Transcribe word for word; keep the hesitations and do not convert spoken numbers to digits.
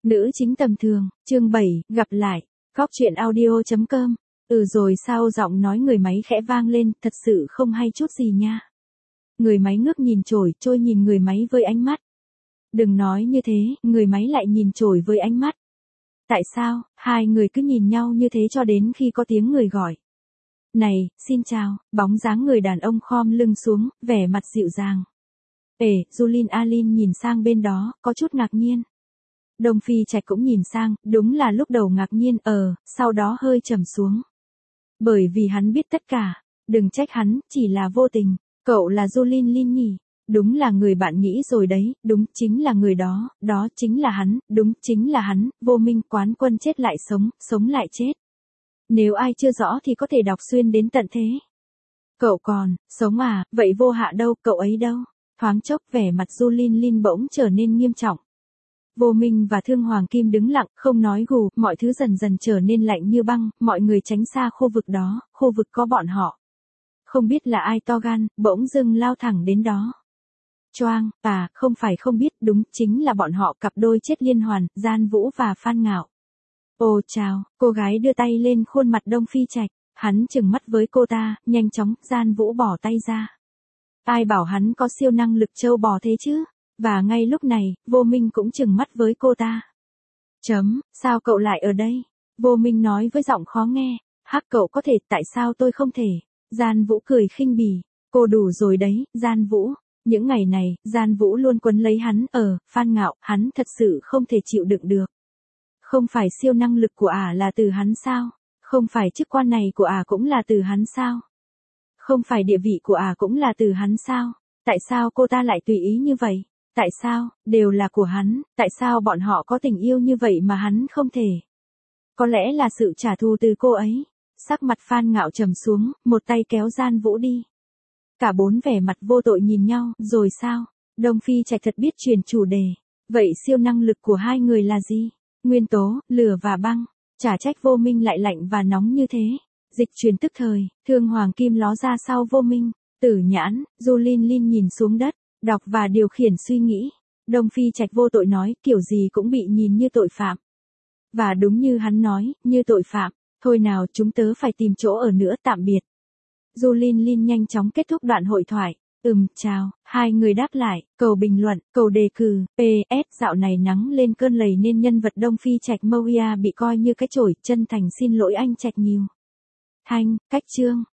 Nữ chính tầm thường, chương bảy, gặp lại. Cóc truyện audio chấm com. Ừ rồi sao giọng nói người máy khẽ vang lên, thật sự không hay chút gì nha. Người máy ngước nhìn chổi, trôi nhìn người máy với ánh mắt. Đừng nói như thế, người máy lại nhìn chổi với ánh mắt. Tại sao, hai người cứ nhìn nhau như thế cho đến khi có tiếng người gọi. Này, xin chào, bóng dáng người đàn ông khom lưng xuống, vẻ mặt dịu dàng. Ê, Julin Alin nhìn sang bên đó, có chút ngạc nhiên. Đông Phi Trạch cũng nhìn sang, đúng là lúc đầu ngạc nhiên, ờ, sau đó hơi trầm xuống. Bởi vì hắn biết tất cả, đừng trách hắn, chỉ là vô tình, cậu là Julin Lin nhỉ? Đúng là người bạn nghĩ rồi đấy, đúng chính là người đó, đó chính là hắn, đúng chính là hắn, Vô Minh quán quân chết lại sống, sống lại chết. Nếu ai chưa rõ thì có thể đọc xuyên đến tận thế. Cậu còn, sống à, vậy Vô Hạ đâu, cậu ấy đâu? Thoáng chốc vẻ mặt Julin Lin bỗng trở nên nghiêm trọng. Vô Minh và Thương Hoàng Kim đứng lặng, không nói gù, mọi thứ dần dần trở nên lạnh như băng, mọi người tránh xa khu vực đó, khu vực có bọn họ. Không biết là ai to gan, bỗng dưng lao thẳng đến đó. Choang, à, không phải không biết, đúng, chính là bọn họ, cặp đôi chết liên hoàn, Gian Vũ và Phan Ngạo. Ồ chào, cô gái đưa tay lên khuôn mặt Đông Phi Trạch, hắn chừng mắt với cô ta, nhanh chóng, Gian Vũ bỏ tay ra. Ai bảo hắn có siêu năng lực trâu bò thế chứ? Và ngay lúc này, Vô Minh cũng chừng mắt với cô ta. Chấm, sao cậu lại ở đây? Vô Minh nói với giọng khó nghe. Hắc cậu có thể, tại sao tôi không thể? Gian Vũ cười khinh bỉ. Cô đủ rồi đấy, Gian Vũ. Những ngày này, Gian Vũ luôn quấn lấy hắn, ở, Phan Ngạo, hắn thật sự không thể chịu đựng được. Không phải siêu năng lực của ả là từ hắn sao? Không phải chức quan này của ả cũng là từ hắn sao? Không phải địa vị của ả cũng là từ hắn sao? Tại sao cô ta lại tùy ý như vậy? Tại sao, đều là của hắn, tại sao bọn họ có tình yêu như vậy mà hắn không thể? Có lẽ là sự trả thù từ cô ấy. Sắc mặt Phan Ngạo trầm xuống, một tay kéo Gian Vũ đi. Cả bốn vẻ mặt vô tội nhìn nhau, rồi sao? Đông Phi Trạch thật biết truyền chủ đề. Vậy siêu năng lực của hai người là gì? Nguyên tố, lửa và băng. Chả trách Vô Minh lại lạnh và nóng như thế. Dịch truyền tức thời, Thương Hoàng Kim ló ra sau Vô Minh. Tử Nhãn, Julin Lin nhìn xuống đất. Đọc và điều khiển suy nghĩ. Đông Phi Trạch vô tội nói, kiểu gì cũng bị nhìn như tội phạm. Và đúng như hắn nói, như tội phạm. Thôi nào, chúng tớ phải tìm chỗ ở nữa, tạm biệt. Julin Lin nhanh chóng kết thúc đoạn hội thoại. Ừm, chào, hai người đáp lại, cầu bình luận, cầu đề cử, pê ét dạo này nắng lên cơn lầy nên nhân vật Đông Phi Trạch Mouya bị coi như cái chổi, chân thành xin lỗi anh Trạch nhiều. Thanh, cách chương.